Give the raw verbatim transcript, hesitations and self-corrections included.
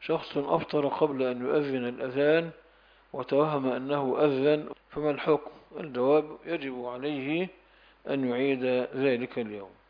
شخص أفطر قبل أن يؤذن الأذان وتوهم أنه أذن، فما الحكم؟ الجواب: يجب عليه أن يعيد ذلك اليوم.